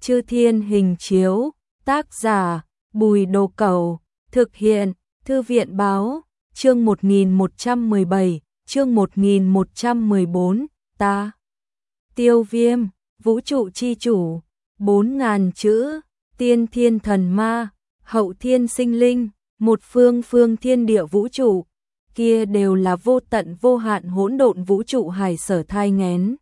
Chư Thiên Hình Chiếu, tác giả Bùi Đồ Cẩu, thực hiện Thư viện Báo, chương 1117, chương 1114, ta. Tiêu Viêm, vũ trụ chi chủ, 4000 chữ, tiên thiên thần ma, hậu thiên sinh linh, một phương phương thiên địa vũ trụ, kia đều là vô tận vô hạn hỗn độn vũ trụ hải sở thai nghén.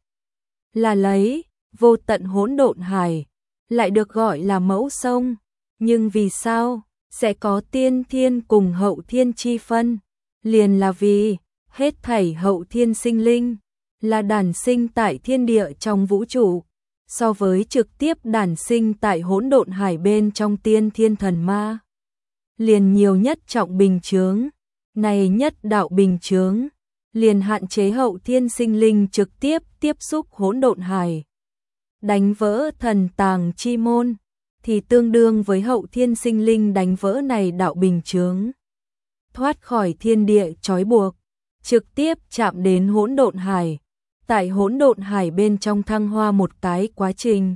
Là lấy, vô tận hỗn độn hải, lại được gọi là mẫu sông, nhưng vì sao sẽ có tiên thiên cùng hậu thiên chi phân? Liền là vì, hết thảy hậu thiên sinh linh, là đản sinh tại thiên địa trong vũ trụ, so với trực tiếp đản sinh tại hỗn độn hải bên trong tiên thiên thần ma. Liền nhiều nhất trọng bình chướng, này nhất đạo bình chướng, liền hạn chế hậu thiên sinh linh trực tiếp tiếp xúc hỗn độn hải. Đánh vỡ thần tàng chi môn, thì tương đương với hậu thiên sinh linh đánh vỡ này đạo bình chướng. Thoát khỏi thiên địa trói buộc, trực tiếp chạm đến hỗn độn hải, tại hỗn độn hải bên trong thăng hoa một cái quá trình.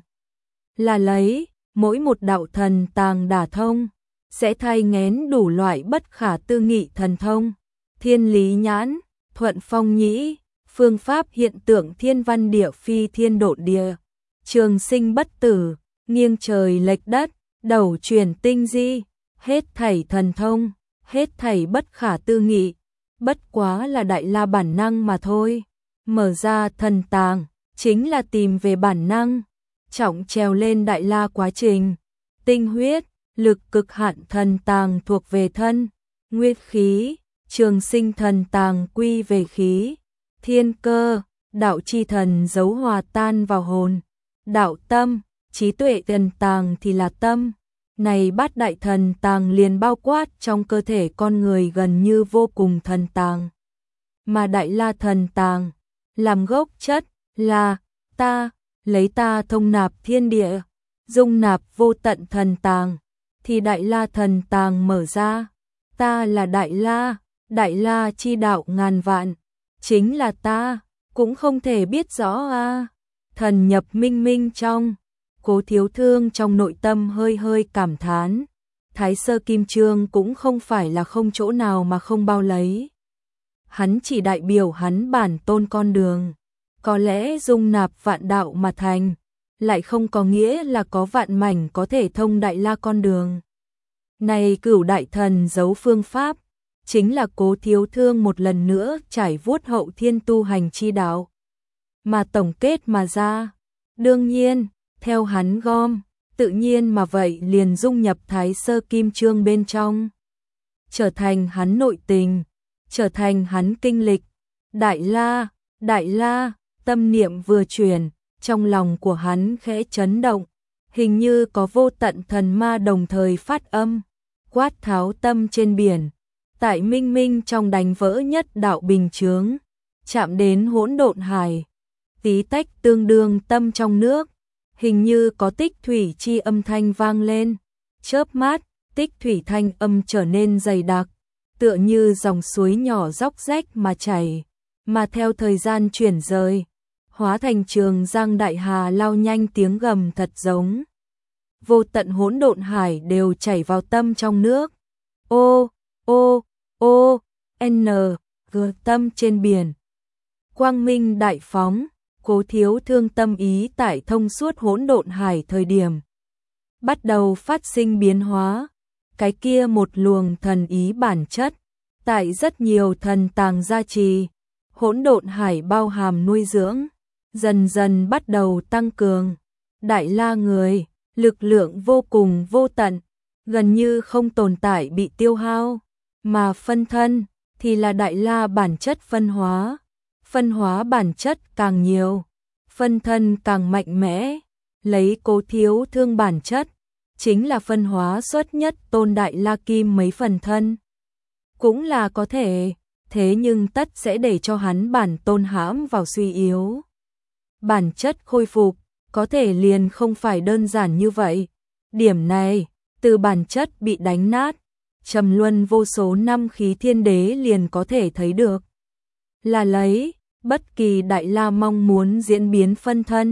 Là lấy, mỗi một đạo thần tàng đả thông, sẽ thay nghén đủ loại bất khả tư nghị thần thông, thiên lý nhãn, thuận phong nhĩ, phương pháp hiện tượng thiên văn địa phi thiên độn địa, trường sinh bất tử, nghiêng trời lệch đất, đầu chuyển tinh di, hết thảy thần thông, hết thảy bất khả tư nghị, bất quá là đại la bản năng mà thôi. Mở ra thần tàng, chính là tìm về bản năng, trọng trèo lên đại la quá trình, tinh huyết, lực cực hạn thần tàng thuộc về thân, nguyên khí, trường sinh thần tàng quy về khí, thiên cơ, đạo chi thần giấu hòa tan vào hồn, đạo tâm, trí tuệ thần tàng thì là tâm. Này bát đại thần tàng liền bao quát trong cơ thể con người gần như vô cùng thần tàng. Mà đại la thần tàng, làm gốc chất, là, ta, lấy ta thông nạp thiên địa, dung nạp vô tận thần tàng, thì đại la thần tàng mở ra, ta là đại la chi đạo ngàn vạn, chính là ta, cũng không thể biết rõ a. Thần nhập minh minh trong, Cố Thiếu Thương trong nội tâm hơi hơi cảm thán, Thái Sơ Kim Chương cũng không phải là không chỗ nào mà không bao lấy. Hắn chỉ đại biểu hắn bản tôn con đường, có lẽ dung nạp vạn đạo mà thành, lại không có nghĩa là có vạn mảnh có thể thông đại la con đường. Này cửu đại thần giấu phương pháp, chính là Cố Thiếu Thương một lần nữa trải vuốt hậu thiên tu hành chi đạo, mà tổng kết mà ra. Đương nhiên, theo hắn gom, tự nhiên mà vậy liền dung nhập Thái Sơ Kim Chương bên trong, trở thành hắn nội tình, trở thành hắn kinh lịch. Đại la, tâm niệm vừa chuyển, trong lòng của hắn khẽ chấn động, hình như có vô tận thần ma đồng thời phát âm, quát tháo tâm trên biển, tại minh minh trong đánh vỡ nhất đạo bình chướng, chạm đến hỗn độn hải, tí tách tương đương tâm trong nước, hình như có tích thủy chi âm thanh vang lên, chớp mắt, tích thủy thanh âm trở nên dày đặc, tựa như dòng suối nhỏ róc rách mà chảy, mà theo thời gian chuyển rời, hóa thành trường giang đại hà lao nhanh tiếng gầm thật giống. Vô tận hỗn độn hải đều chảy vào tâm trong nước. N, G tâm trên biển. Quang minh đại phóng, Cố Thiếu Thương tâm ý tại thông suốt hỗn độn hải thời điểm bắt đầu phát sinh biến hóa, cái kia một luồng thần ý bản chất, tại rất nhiều thần tàng gia trì, hỗn độn hải bao hàm nuôi dưỡng, dần dần bắt đầu tăng cường. Đại la người, lực lượng vô cùng vô tận, gần như không tồn tại bị tiêu hao, mà phân thân thì là đại la bản chất phân hóa bản chất càng nhiều, phân thân càng mạnh mẽ, lấy Cố Thiếu Thương bản chất, chính là phân hóa xuất nhất tôn đại la kim mấy phần thân. Cũng là có thể, thế nhưng tất sẽ để cho hắn bản tôn hãm vào suy yếu. Bản chất khôi phục, có thể liền không phải đơn giản như vậy. Điểm này, từ bản chất bị đánh nát, trầm luân vô số năm khí thiên đế liền có thể thấy được. Là lấy, bất kỳ đại la mong muốn diễn biến phân thân,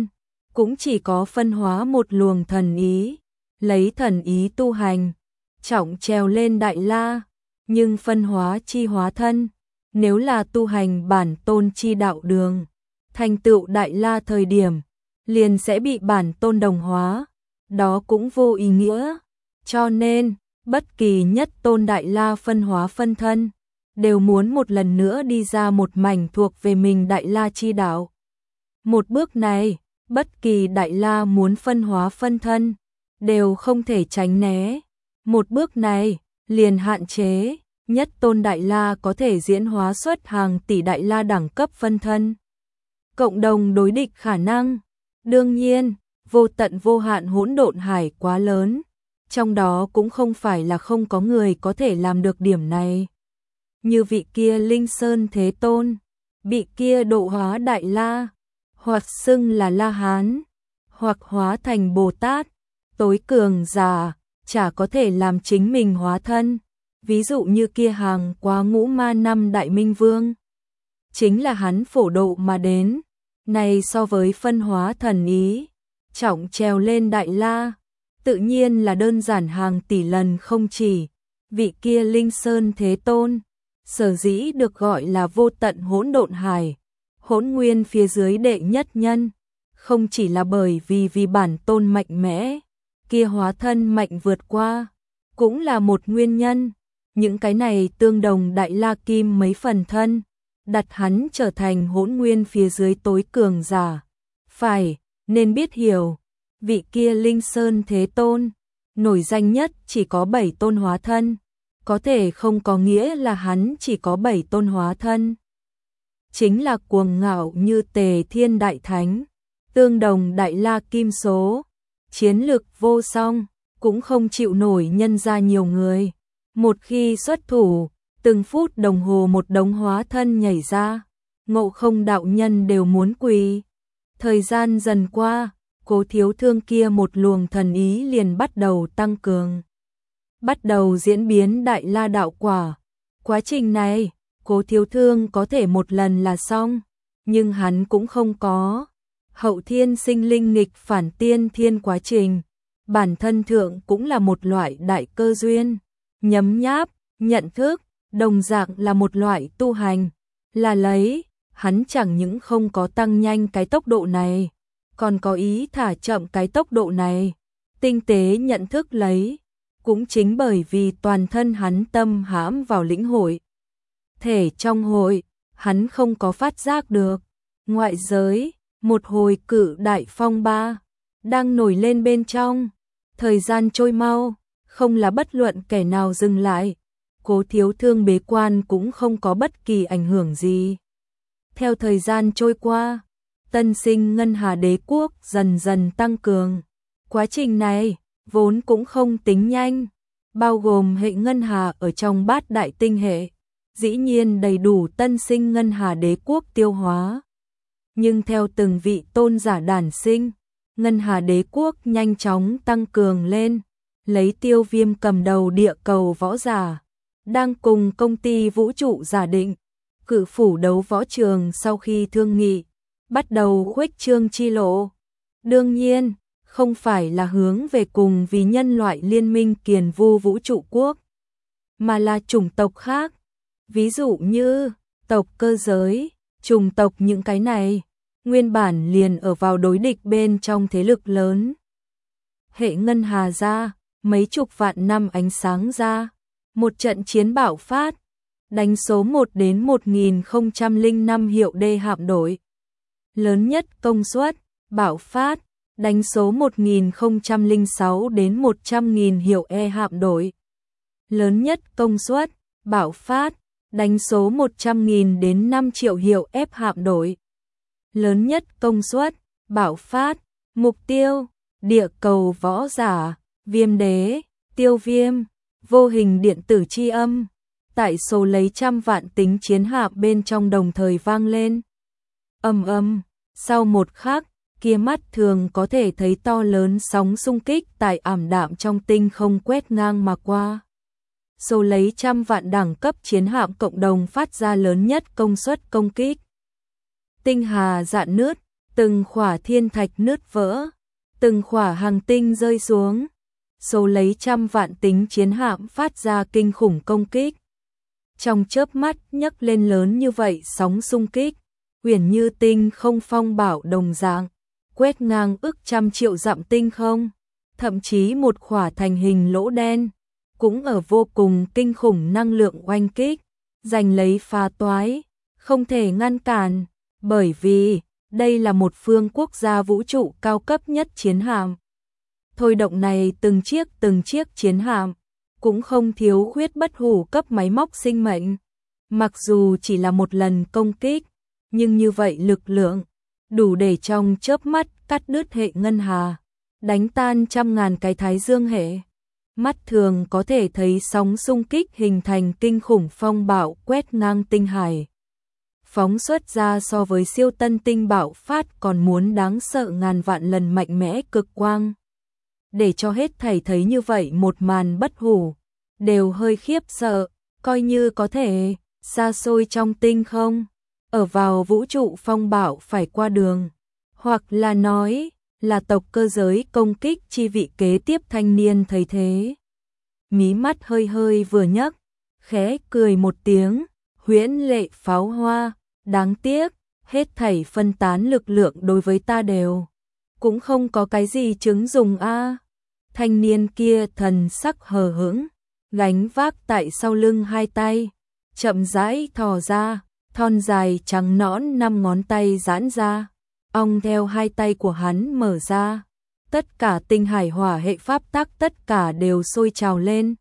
cũng chỉ có phân hóa một luồng thần ý, lấy thần ý tu hành, trọng trèo lên Đại La, nhưng phân hóa chi hóa thân, nếu là tu hành bản tôn chi đạo đường, thành tựu Đại La thời điểm, liền sẽ bị bản tôn đồng hóa, đó cũng vô ý nghĩa, cho nên, bất kỳ nhất tôn Đại La phân hóa phân thân, đều muốn một lần nữa đi ra một mảnh thuộc về mình Đại La chi đạo. Một bước này, bất kỳ Đại La muốn phân hóa phân thân, đều không thể tránh né. Một bước này, liền hạn chế, nhất tôn Đại La có thể diễn hóa xuất hàng tỷ Đại La đẳng cấp phân thân. Cộng đồng đối địch khả năng, đương nhiên, vô tận vô hạn hỗn độn hải quá lớn, trong đó cũng không phải là không có người có thể làm được điểm này. Như vị kia Linh Sơn Thế Tôn, vị kia độ hóa Đại La, hoặc xưng là La Hán, hoặc hóa thành Bồ Tát, tối cường giả, chả có thể làm chính mình hóa thân. Ví dụ như kia hàng quá ngũ ma năm Đại Minh Vương, chính là hắn phổ độ mà đến, này so với phân hóa thần ý, trọng trèo lên Đại La, tự nhiên là đơn giản hàng tỷ lần không chỉ. Vị kia Linh Sơn Thế Tôn, sở dĩ được gọi là vô tận hỗn độn hải, hỗn nguyên phía dưới đệ nhất nhân, không chỉ là bởi vì bản tôn mạnh mẽ, kia hóa thân mạnh vượt qua, cũng là một nguyên nhân. Những cái này tương đồng Đại La Kim mấy phần thân, đặt hắn trở thành hỗn nguyên phía dưới tối cường giả. Phải, nên biết hiểu, vị kia Linh Sơn Thế Tôn, nổi danh nhất chỉ có 7 tôn hóa thân, có thể không có nghĩa là hắn chỉ có 7 tôn hóa thân. Chính là cuồng ngạo như Tề Thiên Đại Thánh, tương đồng Đại La Kim số, chiến lực vô song, cũng không chịu nổi nhân ra nhiều người. Một khi xuất thủ, từng phút đồng hồ một đống hóa thân nhảy ra, Ngộ Không đạo nhân đều muốn quỳ. Thời gian dần qua, Cố Thiếu Thương kia một luồng thần ý liền bắt đầu tăng cường, bắt đầu diễn biến Đại La đạo quả. Quá trình này, Cố Thiếu Thương có thể một lần là xong, nhưng hắn cũng không có. Hậu thiên sinh linh nghịch phản tiên thiên quá trình, bản thân thượng cũng là một loại đại cơ duyên. Nhấm nháp, nhận thức, đồng dạng là một loại tu hành, là lấy, hắn chẳng những không có tăng nhanh cái tốc độ này, còn có ý thả chậm cái tốc độ này, tinh tế nhận thức lấy, cũng chính bởi vì toàn thân hắn tâm hãm vào lĩnh hội. Thể trong hội, hắn không có phát giác được, ngoại giới, một hồi cự đại phong ba, đang nổi lên bên trong, thời gian trôi mau. Không là bất luận kẻ nào dừng lại, Cố Thiếu Thương bế quan cũng không có bất kỳ ảnh hưởng gì. Theo thời gian trôi qua, tân sinh Ngân Hà Đế Quốc dần dần tăng cường. Quá trình này, vốn cũng không tính nhanh, bao gồm hệ Ngân Hà ở trong bát đại tinh hệ, dĩ nhiên đầy đủ tân sinh Ngân Hà Đế Quốc tiêu hóa. Nhưng theo từng vị tôn giả đản sinh, Ngân Hà Đế Quốc nhanh chóng tăng cường lên. Lấy Tiêu Viêm cầm đầu địa cầu võ giả, đang cùng công ty vũ trụ giả định, cự phủ đấu võ trường sau khi thương nghị, bắt đầu khuếch trương chi lộ. Đương nhiên, không phải là hướng về cùng vì nhân loại liên minh Kiền Vu vũ trụ quốc, mà là chủng tộc khác, ví dụ như tộc Cơ Giới, chủng tộc những cái này, nguyên bản liền ở vào đối địch bên trong thế lực lớn. Hệ Ngân Hà ra, mấy chục vạn năm ánh sáng ra, một trận chiến bạo phát, đánh số 1 đến 1005 hiệu D hạm đội. Lớn nhất công suất, bạo phát, đánh số 1006 đến 100.000 hiệu E hạm đội. Lớn nhất công suất, bạo phát, đánh số 100.000 đến 5 triệu hiệu F hạm đội. Lớn nhất công suất, bạo phát, mục tiêu, địa cầu võ giả, Viêm Đế, Tiêu Viêm, vô hình điện tử chi âm, tại số lấy trăm vạn tính chiến hạm bên trong đồng thời vang lên. Ầm ầm, sau một khắc, kia mắt thường có thể thấy to lớn sóng xung kích tại ảm đạm trong tinh không quét ngang mà qua. Số lấy trăm vạn đẳng cấp chiến hạm cộng đồng phát ra lớn nhất công suất công kích. Tinh hà rạn nứt, từng khỏa thiên thạch nứt vỡ, từng khỏa hành tinh rơi xuống, số lấy trăm vạn tính chiến hạm phát ra kinh khủng công kích. Trong chớp mắt nhấc lên lớn như vậy sóng xung kích, uyển như tinh không phong bạo đồng dạng, quét ngang ức trăm triệu dặm tinh không, thậm chí một khỏa thành hình lỗ đen, cũng ở vô cùng kinh khủng năng lượng oanh kích, giành lấy phá toái, không thể ngăn cản, bởi vì đây là một phương quốc gia vũ trụ cao cấp nhất chiến hạm. Thôi động này từng chiếc chiến hạm, cũng không thiếu khuyết bất hủ cấp máy móc sinh mệnh. Mặc dù chỉ là một lần công kích, nhưng như vậy lực lượng, đủ để trong chớp mắt cắt đứt hệ ngân hà, đánh tan trăm ngàn cái thái dương hệ. Mắt thường có thể thấy sóng xung kích hình thành kinh khủng phong bạo quét ngang tinh hải. Phóng xuất ra so với siêu tân tinh bạo phát còn muốn đáng sợ ngàn vạn lần mạnh mẽ cực quang. Để cho hết thảy thấy như vậy một màn bất hủ, đều hơi khiếp sợ, coi như có thể, xa xôi trong tinh không, ở vào vũ trụ phong bạo phải qua đường, hoặc là nói, là tộc cơ giới công kích chi vị kế tiếp thanh niên thấy thế. Mí mắt hơi hơi vừa nhấc, khẽ cười một tiếng, huyễn lệ pháo hoa, đáng tiếc, hết thảy phân tán lực lượng đối với ta đều, cũng không có cái gì chứng dùng a. Thanh niên kia thần sắc hờ hững, gánh vác tại sau lưng hai tay, chậm rãi thò ra, thon dài trắng nõn 5 ngón tay giãn ra, ong theo hai tay của hắn mở ra, tất cả tinh hải hỏa hệ pháp tắc tất cả đều sôi trào lên.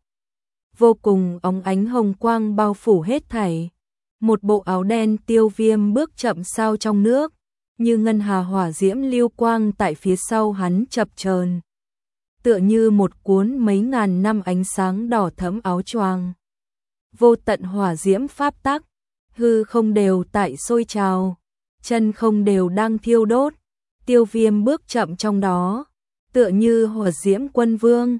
Vô cùng óng ánh hồng quang bao phủ hết thảy. Một bộ áo đen Tiêu Viêm bước chậm sau trong nước, như ngân hà hỏa diễm lưu quang tại phía sau hắn chập chờn, tựa như một cuốn mấy ngàn năm ánh sáng đỏ thẫm áo choàng. Vô tận hỏa diễm pháp tắc, hư không đều tại sôi trào, chân không đều đang thiêu đốt. Tiêu Viêm bước chậm trong đó, tựa như hỏa diễm quân vương,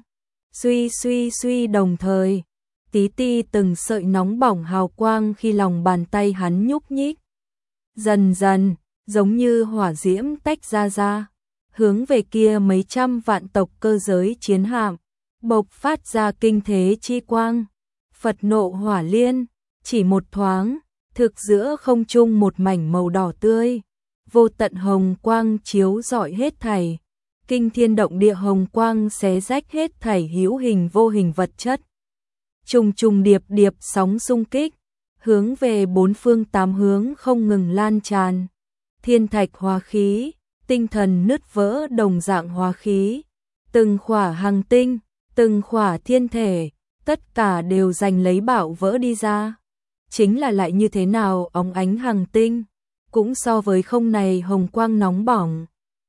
suy đồng thời, tí ti từng sợi nóng bỏng hào quang khi lòng bàn tay hắn nhúc nhích. Dần dần, giống như hỏa diễm tách ra, hướng về kia mấy trăm vạn tộc cơ giới chiến hạm, bộc phát ra kinh thế chi quang. Phật nộ hỏa liên, chỉ một thoáng, thực giữa không trung một mảnh màu đỏ tươi, vô tận hồng quang chiếu rọi hết thảy, kinh thiên động địa hồng quang xé rách hết thảy hữu hình vô hình vật chất. Trùng trùng điệp điệp sóng xung kích, hướng về bốn phương tám hướng không ngừng lan tràn. Thiên thạch hóa khí, tinh thần nứt vỡ đồng dạng hóa khí, từng khỏa hành tinh, từng khỏa thiên thể, tất cả đều giành lấy bạo vỡ đi ra. Chính là lại như thế nào óng ánh hành tinh, cũng so với không này hồng quang nóng bỏng.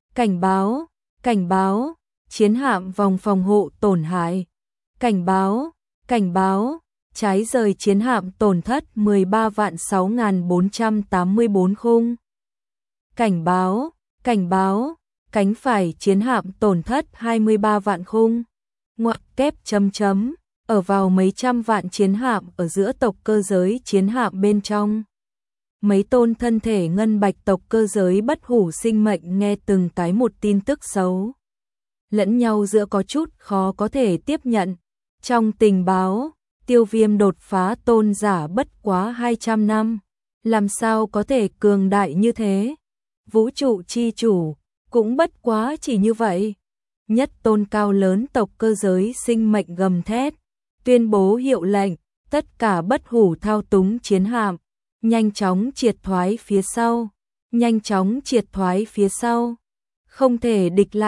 Cảnh báo, chiến hạm vòng phòng hộ tổn hại. Cảnh báo, trái rời chiến hạm tổn thất 13.6484 khung. Cảnh báo, cánh phải chiến hạm tổn thất 23 vạn khung. Ngoặc kép chấm, ở vào mấy trăm vạn chiến hạm ở giữa tộc cơ giới chiến hạm bên trong. Mấy tôn thân thể ngân bạch tộc cơ giới bất hủ sinh mệnh nghe từng cái một tin tức xấu. Lẫn nhau giữa có chút khó có thể tiếp nhận. Trong tình báo, Tiêu Viêm đột phá tôn giả bất quá 200 năm. Làm sao có thể cường đại như thế? Vũ trụ chi chủ, cũng bất quá chỉ như vậy. Nhất tôn cao lớn tộc cơ giới sinh mệnh gầm thét, tuyên bố hiệu lệnh, tất cả bất hủ thao túng chiến hạm, nhanh chóng triệt thoái phía sau. Không thể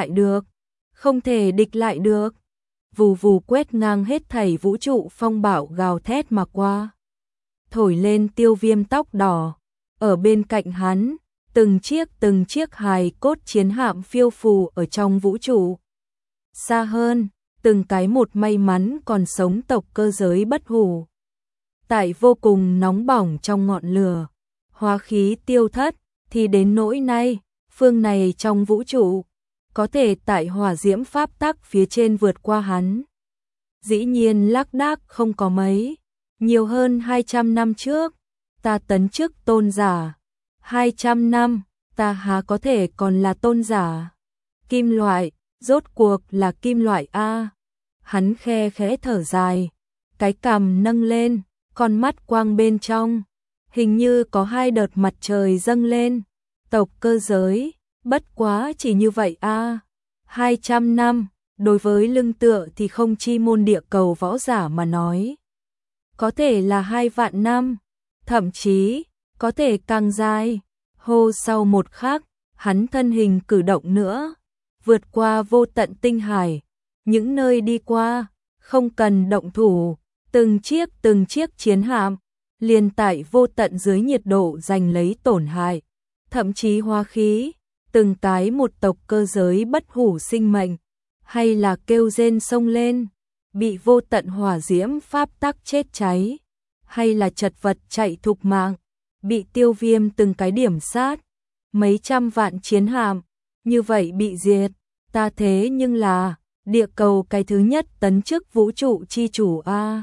địch lại được. Vù vù quét ngang hết thảy vũ trụ phong bạo gào thét mà qua. Thổi lên Tiêu Viêm tóc đỏ, ở bên cạnh hắn, từng chiếc hài cốt chiến hạm phiêu phù ở trong vũ trụ. Xa hơn, từng cái một may mắn còn sống tộc cơ giới bất hủ. Tại vô cùng nóng bỏng trong ngọn lửa, hóa khí tiêu thất, thì đến nỗi nay, phương này trong vũ trụ, có thể tại hỏa diễm pháp tắc phía trên vượt qua hắn. Dĩ nhiên lác đác không có mấy, nhiều hơn 200 năm trước, ta tấn chức tôn giả. 200 năm, ta há có thể còn là tôn giả. Kim loại, rốt cuộc là kim loại a. Hắn khe khẽ thở dài, cái cằm nâng lên, con mắt quang bên trong, hình như có hai đợt mặt trời dâng lên. Tộc cơ giới, bất quá chỉ như vậy a. 200 năm, đối với lưng tựa thì không chi môn địa cầu võ giả mà nói. Có thể là 2 vạn năm, thậm chí, có thể càng dài. Hô, sau một khắc, hắn thân hình cử động nữa, vượt qua vô tận tinh hải, những nơi đi qua, không cần động thủ, từng chiếc chiến hạm, liền tại vô tận dưới nhiệt độ giành lấy tổn hại, thậm chí hóa khí, từng cái một tộc cơ giới bất hủ sinh mệnh, hay là kêu rên sông lên, bị vô tận hỏa diễm pháp tắc chết cháy, hay là chật vật chạy thục mạng, bị Tiêu Viêm từng cái điểm sát, mấy trăm vạn chiến hạm, như vậy bị diệt, ta thế nhưng là địa cầu cái thứ nhất tấn chức vũ trụ chi chủ a.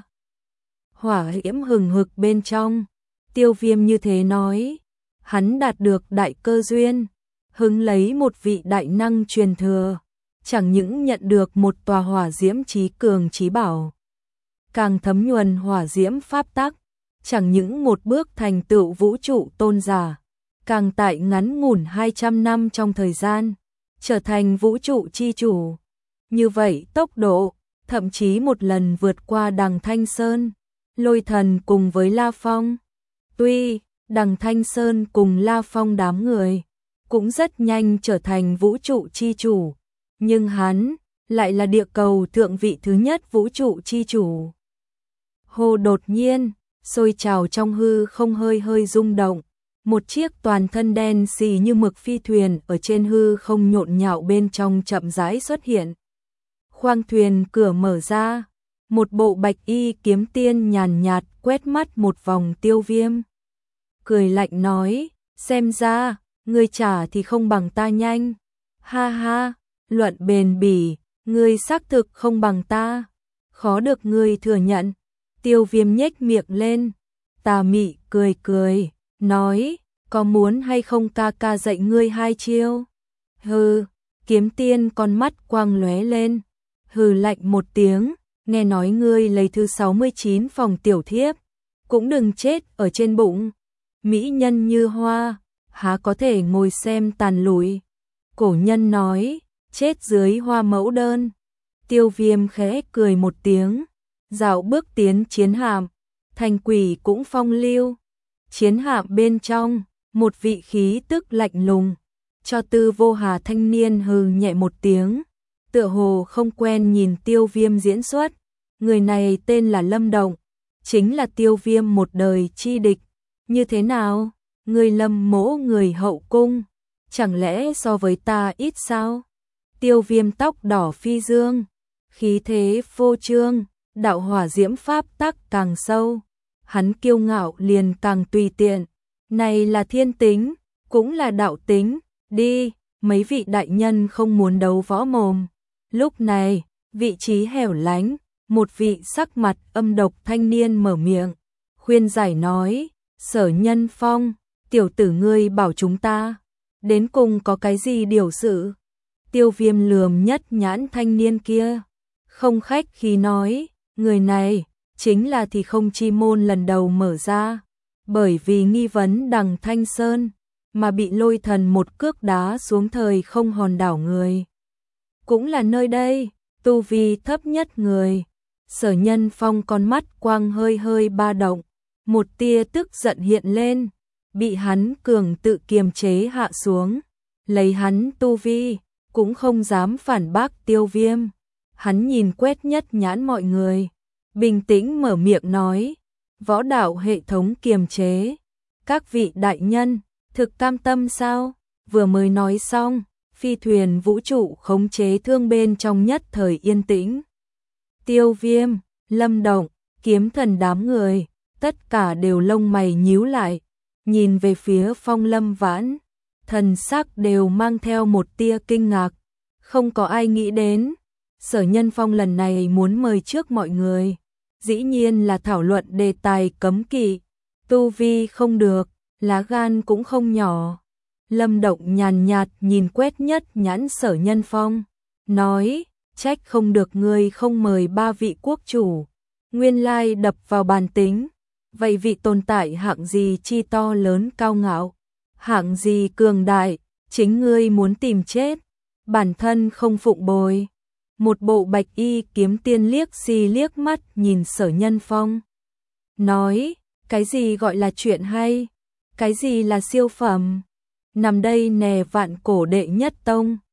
Hỏa diễm hừng hực bên trong, Tiêu Viêm như thế nói, hắn đạt được đại cơ duyên, hứng lấy một vị đại năng truyền thừa, chẳng những nhận được một tòa hỏa diễm chí cường chí bảo, càng thấm nhuần hỏa diễm pháp tắc, chẳng những một bước thành tựu vũ trụ tôn giả, càng tại ngắn ngủn 200 năm trong thời gian, trở thành vũ trụ chi chủ. Như vậy tốc độ, thậm chí một lần vượt qua Đằng Thanh Sơn, Lôi Thần cùng với La Phong. Tuy Đằng Thanh Sơn cùng La Phong đám người cũng rất nhanh trở thành vũ trụ chi chủ, nhưng hắn lại là địa cầu thượng vị thứ nhất vũ trụ chi chủ. Hồ, đột nhiên, sôi trào trong hư không hơi hơi rung động, một chiếc toàn thân đen xì như mực phi thuyền ở trên hư không nhộn nhạo bên trong chậm rãi xuất hiện. Khoang thuyền cửa mở ra, một bộ bạch y kiếm tiên nhàn nhạt quét mắt một vòng Tiêu Viêm. Cười lạnh nói, xem ra, ngươi trả thì không bằng ta nhanh. Ha ha, luận bền bỉ, ngươi xác thực không bằng ta. Khó được ngươi thừa nhận. Tiêu Viêm nhếch miệng lên, tà mị cười cười, nói, có muốn hay không ca ca dạy ngươi 2 chiêu? Hừ, kiếm tiên con mắt quang lóe lên, hừ lạnh một tiếng, nghe nói ngươi lấy thứ 69 phòng tiểu thiếp, cũng đừng chết ở trên bụng. Mỹ nhân như hoa, há có thể ngồi xem tàn lụi. Cổ nhân nói, chết dưới hoa mẫu đơn. Tiêu Viêm khẽ cười một tiếng, dạo bước tiến chiến hạm, thành quỷ cũng phong lưu. Chiến hạm bên trong, một vị khí tức lạnh lùng, cho Tư Vô Hà thanh niên hừ nhẹ một tiếng, tựa hồ không quen nhìn Tiêu Viêm diễn xuất. Người này tên là Lâm Động, chính là Tiêu Viêm một đời chi địch. Như thế nào? Người Lâm mỗ người hậu cung, chẳng lẽ so với ta ít sao? Tiêu Viêm tóc đỏ phi dương, khí thế phô trương, đạo hỏa diễm pháp tắc càng sâu, hắn kiêu ngạo liền càng tùy tiện. Này là thiên tính, cũng là đạo tính, đi, mấy vị đại nhân không muốn đấu võ mồm. Lúc này, vị trí hẻo lánh, một vị sắc mặt âm độc thanh niên mở miệng, khuyên giải nói, Sở Nhân Phong, tiểu tử ngươi bảo chúng ta, đến cùng có cái gì điều sự? Tiêu Viêm lườm nhất nhãn thanh niên kia, không khách khí nói, người này, chính là thì không chi môn lần đầu mở ra, bởi vì nghi vấn Đằng Thanh Sơn, mà bị Lôi Thần một cước đá xuống thời không hòn đảo người. Cũng là nơi đây, tu vi thấp nhất người. Sở Nhân Phong con mắt quang hơi hơi ba động, một tia tức giận hiện lên, bị hắn cường tự kiềm chế hạ xuống, lấy hắn tu vi, cũng không dám phản bác Tiêu Viêm. Hắn nhìn quét nhất nhãn mọi người, bình tĩnh mở miệng nói, võ đạo hệ thống kiềm chế, các vị đại nhân, thực cam tâm sao? Vừa mới nói xong, phi thuyền vũ trụ khống chế thương bên trong nhất thời yên tĩnh. Tiêu Viêm, Lâm Động, Kiếm Thần đám người, tất cả đều lông mày nhíu lại, nhìn về phía Phong Lâm Vãn, thần sắc đều mang theo một tia kinh ngạc, không có ai nghĩ đến, Sở Nhân Phong lần này muốn mời trước mọi người, dĩ nhiên là thảo luận đề tài cấm kỵ, tu vi không được, lá gan cũng không nhỏ. Lâm Động nhàn nhạt nhìn quét nhất nhãn Sở Nhân Phong, nói, trách không được ngươi không mời 3 vị quốc chủ, nguyên lai đập vào bàn tính, vậy vị tồn tại hạng gì chi to lớn cao ngạo, hạng gì cường đại, chính ngươi muốn tìm chết, bản thân không phụng bồi. Một bộ bạch y kiếm tiên liếc mắt nhìn Sở Nhân Phong, nói, cái gì gọi là chuyện hay, cái gì là siêu phẩm, nằm đây nè vạn cổ đệ nhất tông,